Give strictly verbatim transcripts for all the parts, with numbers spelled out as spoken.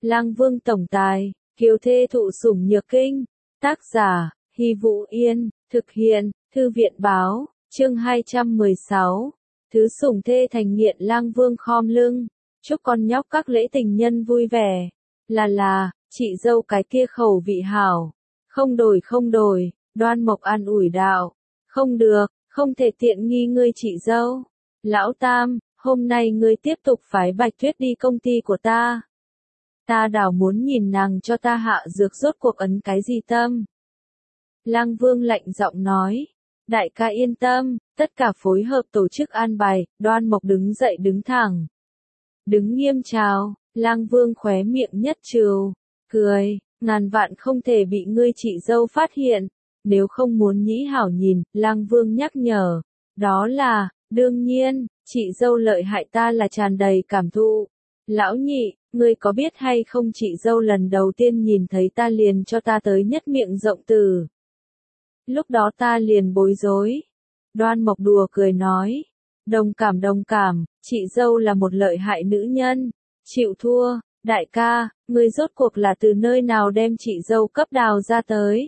Lang Vương tổng tài, kiều thê thụ sủng nhược kinh. Tác giả, Hy Vũ Yên, thực hiện, Thư viện Báo, chương hai trăm mười sáu. Thứ sủng thê thành nghiện Lang Vương khom lưng, chúc con nhóc các lễ tình nhân vui vẻ. Là là, chị dâu cái kia khẩu vị hảo. Không đổi không đổi, Đoan Mộc an ủi đạo. Không được, không thể tiện nghi ngươi chị dâu. Lão Tam, hôm nay ngươi tiếp tục phái Bạch Tuyết đi công ty của ta. Ta đảo muốn nhìn nàng cho ta hạ dược rốt cuộc ấn cái gì tâm. Lang Vương lạnh giọng nói. Đại ca yên tâm, tất cả phối hợp tổ chức an bài. Đoan Mộc đứng dậy đứng thẳng. Đứng nghiêm chào, Lang Vương khóe miệng nhất trừ, cười, ngàn vạn không thể bị ngươi chị dâu phát hiện. Nếu không muốn nhĩ hảo nhìn, Lang Vương nhắc nhở. Đó là, đương nhiên, chị dâu lợi hại ta là tràn đầy cảm thụ. Lão nhị, ngươi có biết hay không chị dâu lần đầu tiên nhìn thấy ta liền cho ta tới nhất miệng rộng từ. Lúc đó ta liền bối rối. Đoan Mộc đùa cười nói. Đồng cảm đồng cảm, chị dâu là một lợi hại nữ nhân. Chịu thua, đại ca, ngươi rốt cuộc là từ nơi nào đem chị dâu cấp đào ra tới.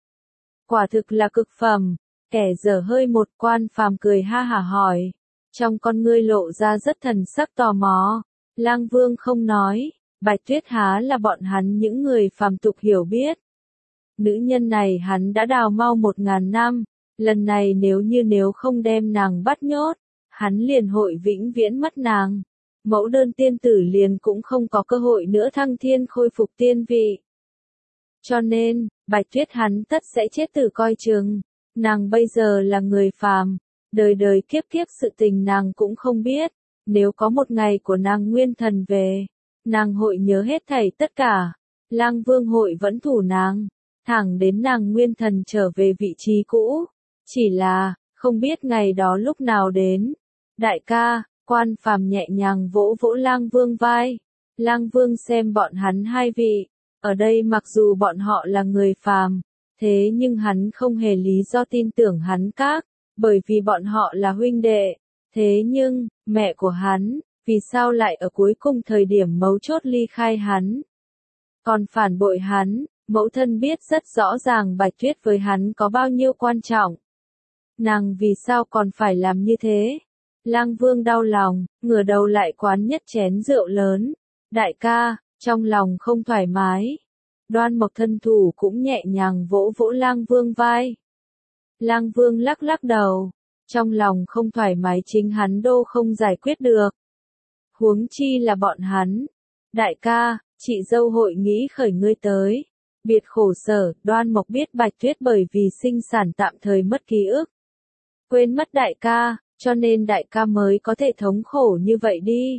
Quả thực là cực phẩm, kẻ dở hơi một Quan Phàm cười ha hả hỏi. Trong con ngươi lộ ra rất thần sắc tò mò. Lang Vương không nói, Bạch Tuyết há là bọn hắn những người phàm tục hiểu biết. Nữ nhân này hắn đã đào mau một ngàn năm, lần này nếu như nếu không đem nàng bắt nhốt, hắn liền hội vĩnh viễn mất nàng. Mẫu đơn tiên tử liền cũng không có cơ hội nữa thăng thiên khôi phục tiên vị. Cho nên, Bạch Tuyết hắn tất sẽ chết tử coi chừng. Nàng bây giờ là người phàm, đời đời kiếp kiếp sự tình nàng cũng không biết. Nếu có một ngày của nàng nguyên thần về, nàng hội nhớ hết thảy tất cả. Lang Vương hội vẫn thủ nàng, thẳng đến nàng nguyên thần trở về vị trí cũ. Chỉ là, không biết ngày đó lúc nào đến. Đại ca, Quan Phàm nhẹ nhàng vỗ vỗ Lang Vương vai. Lang Vương xem bọn hắn hai vị. Ở đây mặc dù bọn họ là người phàm, thế nhưng hắn không hề lý do tin tưởng hắn các, bởi vì bọn họ là huynh đệ. Thế nhưng, mẹ của hắn, vì sao lại ở cuối cùng thời điểm mấu chốt ly khai hắn? Còn phản bội hắn, mẫu thân biết rất rõ ràng Bạch Tuyết với hắn có bao nhiêu quan trọng. Nàng vì sao còn phải làm như thế? Lang Vương đau lòng, ngửa đầu lại quán nhất chén rượu lớn. Đại ca, trong lòng không thoải mái. Đoan Mộc thân thủ cũng nhẹ nhàng vỗ vỗ Lang Vương vai. Lang Vương lắc lắc đầu. Trong lòng không thoải mái chính hắn đô không giải quyết được. Huống chi là bọn hắn. Đại ca, chị dâu hội nghĩ khởi ngươi tới. Biệt khổ sở, Đoan Mộc biết Bạch Tuyết bởi vì sinh sản tạm thời mất ký ức. Quên mất đại ca, cho nên đại ca mới có thể thống khổ như vậy đi.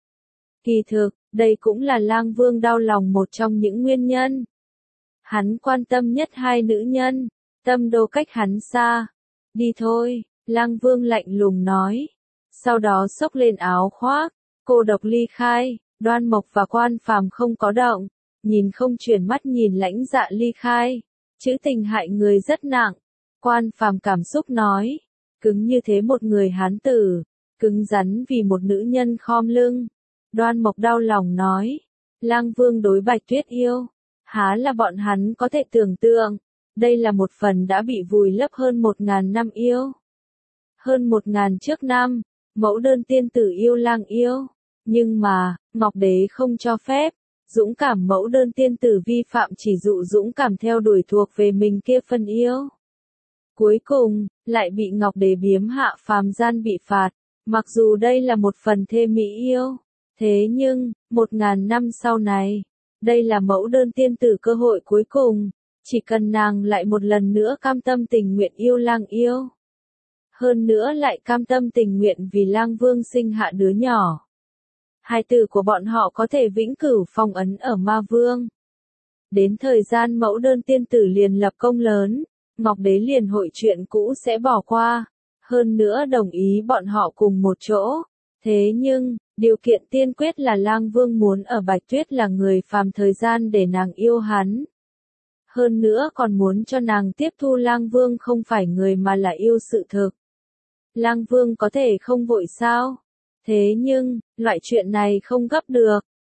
Kỳ thực, đây cũng là Lang Vương đau lòng một trong những nguyên nhân. Hắn quan tâm nhất hai nữ nhân, tâm đô cách hắn xa. Đi thôi. Lang Vương lạnh lùng nói. Sau đó xốc lên áo khoác, cô độc ly khai. Đoan Mộc và Quan Phàm không có động, nhìn không chuyển mắt nhìn lãnh dạ ly khai. Chữ tình hại người rất nặng. Quan Phàm cảm xúc nói. Cứng như thế một người hán tử, cứng rắn vì một nữ nhân khom lưng. Đoan Mộc đau lòng nói. Lang Vương đối Bạch Tuyết yêu, há là bọn hắn có thể tưởng tượng. Đây là một phần đã bị vùi lấp hơn một ngàn năm yêu. Hơn một ngàn trước năm, mẫu đơn tiên tử yêu Lang yêu. Nhưng mà, Ngọc Đế không cho phép. Dũng cảm mẫu đơn tiên tử vi phạm chỉ dụ dũng cảm theo đuổi thuộc về mình kia phân yêu. Cuối cùng, lại bị Ngọc Đế biếm hạ phàm gian bị phạt. Mặc dù đây là một phần thê mỹ yêu. Thế nhưng, một ngàn năm sau này, đây là mẫu đơn tiên tử cơ hội cuối cùng. Chỉ cần nàng lại một lần nữa cam tâm tình nguyện yêu Lang yêu. Hơn nữa lại cam tâm tình nguyện vì Lang Vương sinh hạ đứa nhỏ. Hài tử của bọn họ có thể vĩnh cửu phong ấn ở Ma Vương. Đến thời gian mẫu đơn tiên tử liền lập công lớn, Ngọc Đế liền hội chuyện cũ sẽ bỏ qua. Hơn nữa đồng ý bọn họ cùng một chỗ. Thế nhưng, điều kiện tiên quyết là Lang Vương muốn ở Bạch Tuyết là người phàm thời gian để nàng yêu hắn. Hơn nữa còn muốn cho nàng tiếp thu Lang Vương không phải người mà là yêu sự thực. Lang Vương có thể không vội sao? Thế nhưng, loại chuyện này không gấp được.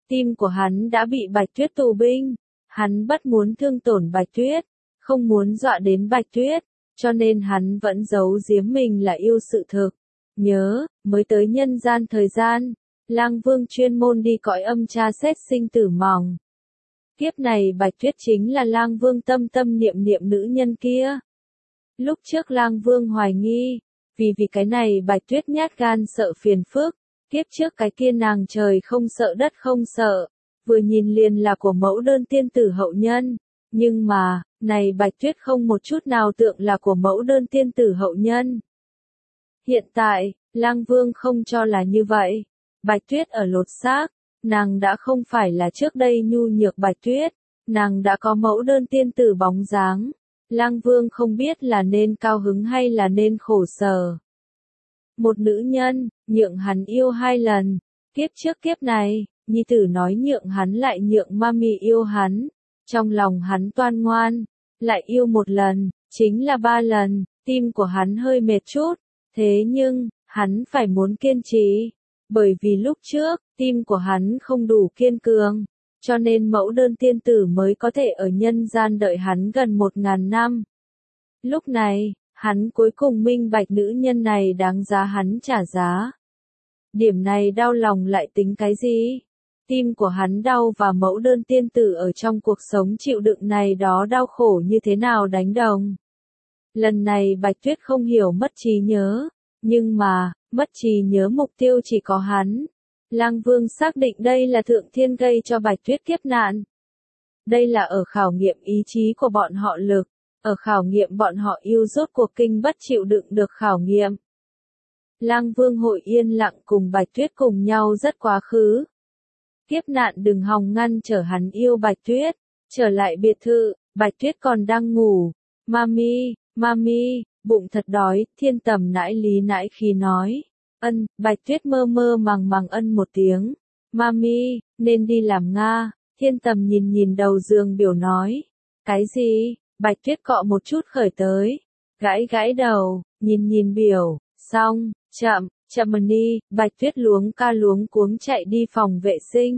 Tim của hắn đã bị Bạch Tuyết tù binh. Hắn bất muốn thương tổn Bạch Tuyết, không muốn dọa đến Bạch Tuyết, cho nên hắn vẫn giấu giếm mình là yêu sự thực. Nhớ, mới tới nhân gian thời gian, Lang Vương chuyên môn đi cõi âm tra xét sinh tử mỏng. Kiếp này Bạch Tuyết chính là Lang Vương tâm tâm niệm niệm nữ nhân kia. Lúc trước Lang Vương hoài nghi, vì vì cái này Bạch Tuyết nhát gan sợ phiền phức, kiếp trước cái kia nàng trời không sợ đất không sợ, vừa nhìn liền là của mẫu đơn tiên tử hậu nhân, nhưng mà, này Bạch Tuyết không một chút nào tượng là của mẫu đơn tiên tử hậu nhân. Hiện tại, Lang Vương không cho là như vậy. Bạch Tuyết ở lột xác, nàng đã không phải là trước đây nhu nhược Bạch Tuyết, nàng đã có mẫu đơn tiên tử bóng dáng. Lang Vương không biết là nên cao hứng hay là nên khổ sở. Một nữ nhân, nhượng hắn yêu hai lần, kiếp trước kiếp này, nhi tử nói nhượng hắn lại nhượng mami yêu hắn, trong lòng hắn toan ngoan, lại yêu một lần, chính là ba lần, tim của hắn hơi mệt chút, thế nhưng, hắn phải muốn kiên trì, bởi vì lúc trước, tim của hắn không đủ kiên cường, cho nên mẫu đơn tiên tử mới có thể ở nhân gian đợi hắn gần một ngàn năm. Lúc này, hắn cuối cùng minh bạch nữ nhân này đáng giá hắn trả giá. Điểm này đau lòng lại tính cái gì? Tim của hắn đau và mẫu đơn tiên tử ở trong cuộc sống chịu đựng này đó đau khổ như thế nào đánh đồng. Lần này Bạch Tuyết không hiểu mất trí nhớ, nhưng mà, mất trí nhớ mục tiêu chỉ có hắn. Lang Vương xác định đây là thượng thiên gây cho Bạch Tuyết kiếp nạn. Đây là ở khảo nghiệm ý chí của bọn họ lực, ở khảo nghiệm bọn họ yêu rốt cuộc kinh bất chịu đựng được khảo nghiệm. Lang Vương hội yên lặng cùng Bạch Tuyết cùng nhau rất quá khứ. Kiếp nạn đừng hòng ngăn trở hắn yêu Bạch Tuyết. Trở lại biệt thự, Bạch Tuyết còn đang ngủ. Mami, mami, bụng thật đói, Thiên Tầm nãi lý nãi khí nói. Ân, Bạch Tuyết mơ mơ màng màng ân một tiếng. Mami, nên đi làm Nga. Thiên Tầm nhìn nhìn đầu giường biểu nói. Cái gì? Bạch Tuyết cọ một chút khởi tới. Gãi gãi đầu, nhìn nhìn biểu, xong, chậm, chậm mà đi, Bạch Tuyết luống ca luống cuống chạy đi phòng vệ sinh.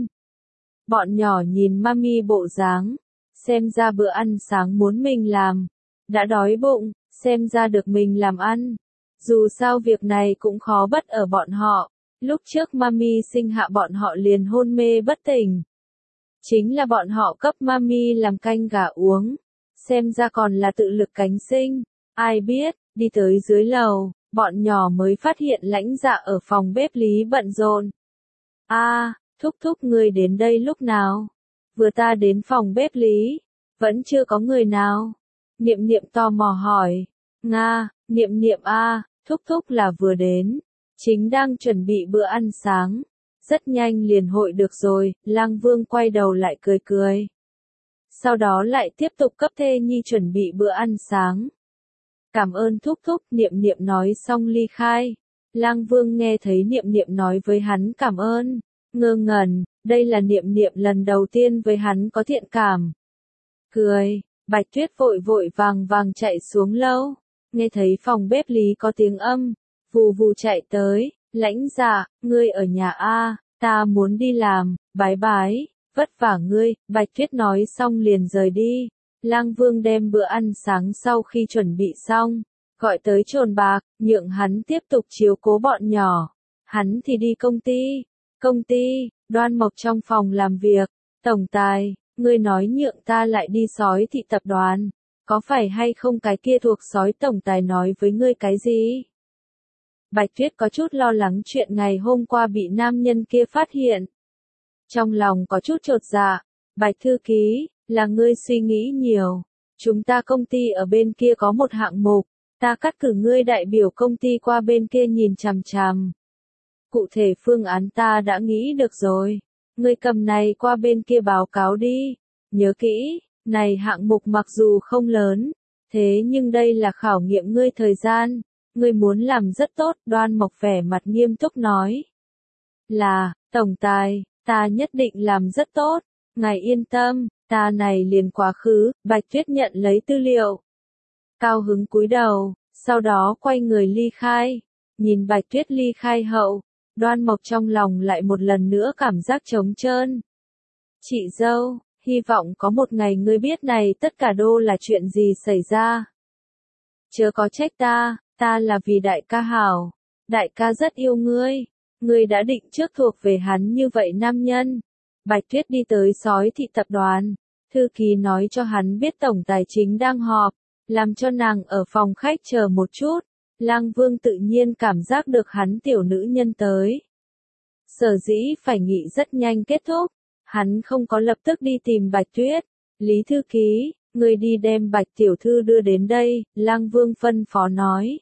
Bọn nhỏ nhìn mami bộ dáng, xem ra bữa ăn sáng muốn mình làm. Đã đói bụng, xem ra được mình làm ăn. Dù sao việc này cũng khó bất ở bọn họ. Lúc trước mami sinh hạ bọn họ liền hôn mê bất tỉnh. Chính là bọn họ cấp mami làm canh gà uống. Xem ra còn là tự lực cánh sinh. Ai biết, đi tới dưới lầu, bọn nhỏ mới phát hiện Lãnh Dạ ở phòng bếp lý bận rộn. A, à, thúc thúc người đến đây lúc nào? Vừa ta đến phòng bếp lý, vẫn chưa có người nào. Niệm Niệm tò mò hỏi. Nga, Niệm Niệm a, à, thúc thúc là vừa đến, chính đang chuẩn bị bữa ăn sáng. Rất nhanh liền hội được rồi, Lang Vương quay đầu lại cười cười. Sau đó lại tiếp tục cấp thê nhi chuẩn bị bữa ăn sáng. Cảm ơn thúc thúc, Niệm Niệm nói xong ly khai. Lang Vương nghe thấy Niệm Niệm nói với hắn cảm ơn, ngơ ngẩn, đây là Niệm Niệm lần đầu tiên với hắn có thiện cảm. Cười, Bạch Tuyết vội vội vàng vàng chạy xuống lâu, nghe thấy phòng bếp lý có tiếng âm, vù vù chạy tới, Lãnh Dạ, ngươi ở nhà a, ta muốn đi làm, bái bái, vất vả ngươi, Bạch Tuyết nói xong liền rời đi. Lang Vương đem bữa ăn sáng sau khi chuẩn bị xong, gọi tới Trồn Bạc, nhượng hắn tiếp tục chiếu cố bọn nhỏ. Hắn thì đi công ty. Công ty, Đoan Mộc trong phòng làm việc. Tổng tài, ngươi nói nhượng ta lại đi sói thị tập đoàn. Có phải hay không cái kia thuộc sói tổng tài nói với ngươi cái gì? Bạch Tuyết có chút lo lắng chuyện ngày hôm qua bị nam nhân kia phát hiện. Trong lòng có chút chột dạ. Bạch thư ký, là ngươi suy nghĩ nhiều. Chúng ta công ty ở bên kia có một hạng mục, ta cắt cử ngươi đại biểu công ty qua bên kia nhìn chằm chằm. Cụ thể phương án ta đã nghĩ được rồi. Ngươi cầm này qua bên kia báo cáo đi. Nhớ kỹ, này hạng mục mặc dù không lớn, thế nhưng đây là khảo nghiệm ngươi thời gian. Ngươi muốn làm rất tốt, Đoan Mộc vẻ mặt nghiêm túc nói. Là, tổng tài, ta nhất định làm rất tốt. Ngài yên tâm, ta này liền quá khứ, Bạch Tuyết nhận lấy tư liệu. Cao hứng cúi đầu, sau đó quay người ly khai. Nhìn Bạch Tuyết ly khai hậu, Đoan Mộc trong lòng lại một lần nữa cảm giác trống trơn. Chị dâu, hy vọng có một ngày ngươi biết này tất cả đô là chuyện gì xảy ra. Chớ có trách ta, ta là vì đại ca hảo. Đại ca rất yêu ngươi. Ngươi đã định trước thuộc về hắn như vậy nam nhân. Bạch Tuyết đi tới Sói Thị tập đoàn. Thư ký nói cho hắn biết tổng tài chính đang họp, làm cho nàng ở phòng khách chờ một chút. Lang Vương tự nhiên cảm giác được hắn tiểu nữ nhân tới. Sở dĩ phải nghị rất nhanh kết thúc, hắn không có lập tức đi tìm Bạch Tuyết. Lý thư ký, người đi đem Bạch tiểu thư đưa đến đây, Lang Vương phân phó nói.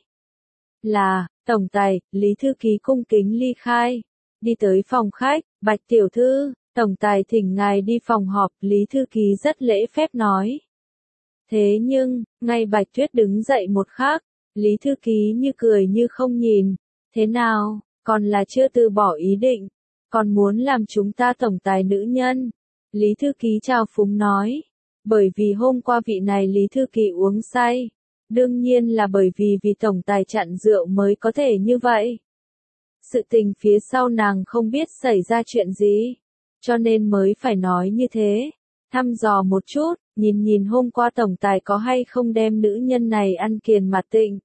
Là, tổng tài, Lý thư ký cung kính ly khai. Đi tới phòng khách, Bạch tiểu thư, tổng tài thỉnh ngài đi phòng họp, Lý thư ký rất lễ phép nói. Thế nhưng, ngay Bạch Tuyết đứng dậy một khắc, Lý thư ký như cười như không nhìn. Thế nào, còn là chưa từ bỏ ý định, còn muốn làm chúng ta tổng tài nữ nhân. Lý thư ký chào phúng nói. Bởi vì hôm qua vị này Lý thư ký uống say. Đương nhiên là bởi vì vì tổng tài chặn rượu mới có thể như vậy. Sự tình phía sau nàng không biết xảy ra chuyện gì, cho nên mới phải nói như thế. Thăm dò một chút, nhìn nhìn hôm qua tổng tài có hay không đem nữ nhân này ăn kiền mặt tịnh.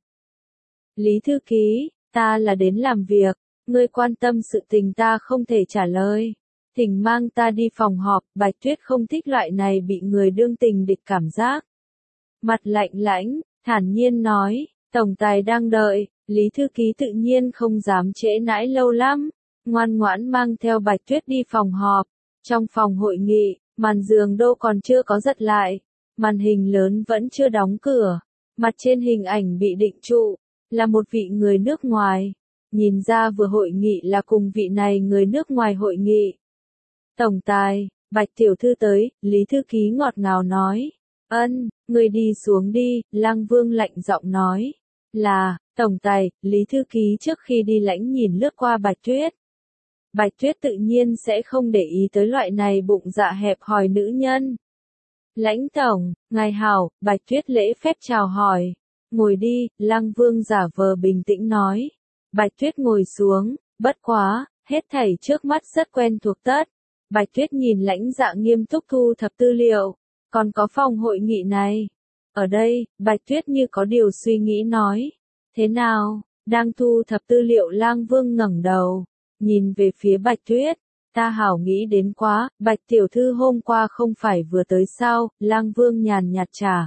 Lý thư ký, ta là đến làm việc, ngươi quan tâm sự tình ta không thể trả lời. Thỉnh mang ta đi phòng họp, Bạch Tuyết không thích loại này bị người đương tình địch cảm giác. Mặt lạnh lãnh, thản nhiên nói, tổng tài đang đợi, Lý thư ký tự nhiên không dám trễ nãi lâu lắm, ngoan ngoãn mang theo Bạch Tuyết đi phòng họp. Trong phòng hội nghị, màn giường đô còn chưa có giật lại, màn hình lớn vẫn chưa đóng cửa, mặt trên hình ảnh bị định trụ, là một vị người nước ngoài. Nhìn ra vừa hội nghị là cùng vị này người nước ngoài hội nghị. Tổng tài, Bạch tiểu thư tới, Lý thư ký ngọt ngào nói. Ân, người đi xuống đi, Lang Vương lạnh giọng nói. Là, tổng tài, Lý thư ký trước khi đi lãnh nhìn lướt qua Bạch Tuyết. Bạch Tuyết tự nhiên sẽ không để ý tới loại này bụng dạ hẹp hòi nữ nhân. Lãnh tổng, ngài hảo, Bạch Tuyết lễ phép chào hỏi. Ngồi đi, Lang Vương giả vờ bình tĩnh nói. Bạch Tuyết ngồi xuống, bất quá, hết thảy trước mắt rất quen thuộc tất. Bạch Tuyết nhìn lãnh dạ nghiêm túc thu thập tư liệu, còn có phòng hội nghị này. Ở đây, Bạch Tuyết như có điều suy nghĩ nói. Thế nào, đang thu thập tư liệu Lang Vương ngẩng đầu, nhìn về phía Bạch Tuyết. Ta hảo nghĩ đến quá, Bạch tiểu thư hôm qua không phải vừa tới sao, Lang Vương nhàn nhạt trả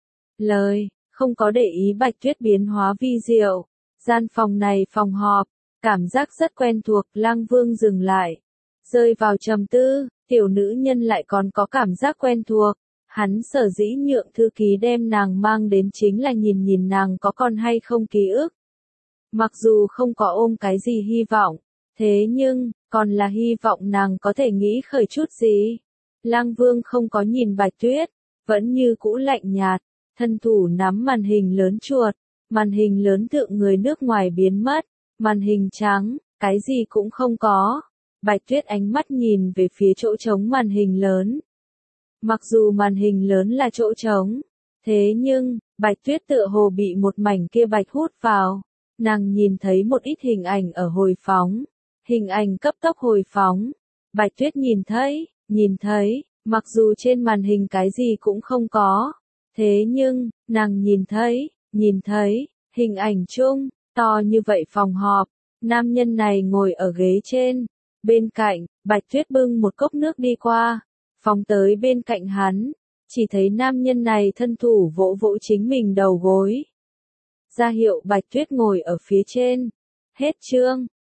lời, không có để ý Bạch Tuyết biến hóa vi diệu. Gian phòng này phòng họp, cảm giác rất quen thuộc, Lang Vương dừng lại, rơi vào trầm tư, tiểu nữ nhân lại còn có cảm giác quen thuộc. Hắn sở dĩ nhượng thư ký đem nàng mang đến chính là nhìn nhìn nàng có còn hay không ký ức. Mặc dù không có ôm cái gì hy vọng, thế nhưng, còn là hy vọng nàng có thể nghĩ khởi chút gì. Lang Vương không có nhìn Bạch Tuyết, vẫn như cũ lạnh nhạt, thân thủ nắm màn hình lớn chuột. Màn hình lớn thượng người nước ngoài biến mất, màn hình trắng, cái gì cũng không có. Bạch Tuyết ánh mắt nhìn về phía chỗ trống màn hình lớn. Mặc dù màn hình lớn là chỗ trống, thế nhưng, Bạch Tuyết tựa hồ bị một mảnh kia bạch hút vào. Nàng nhìn thấy một ít hình ảnh ở hồi phóng, hình ảnh cấp tốc hồi phóng. Bạch Tuyết nhìn thấy, nhìn thấy, mặc dù trên màn hình cái gì cũng không có, thế nhưng, nàng nhìn thấy, nhìn thấy, hình ảnh chung, to như vậy phòng họp, nam nhân này ngồi ở ghế trên, bên cạnh, Bạch Tuyết bưng một cốc nước đi qua, phóng tới bên cạnh hắn, chỉ thấy nam nhân này thân thủ vỗ vỗ chính mình đầu gối. Ra hiệu Bạch Tuyết ngồi ở phía trên. Hết chương.